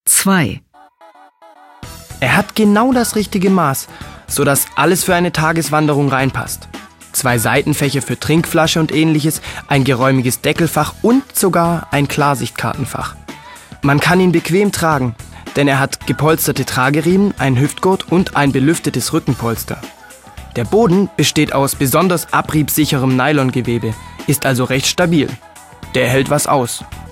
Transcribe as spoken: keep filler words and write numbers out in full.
zwei. Er hat genau das richtige Maß, sodass alles für eine Tageswanderung reinpasst. Zwei Seitenfächer für Trinkflasche und ähnliches, ein geräumiges Deckelfach und sogar ein Klarsichtkartenfach. Man kann ihn bequem tragen, denn er hat gepolsterte Trageriemen, einen Hüftgurt und ein belüftetes Rückenpolster. Der Boden besteht aus besonders abriebsicherem Nylongewebe, ist also recht stabil. Der hält was aus.